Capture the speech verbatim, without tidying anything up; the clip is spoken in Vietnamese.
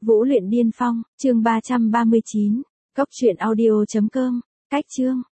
Vũ luyện điên phong, chương ba trăm ba mươi chín, cốc truyện audio chấm com, cách chương.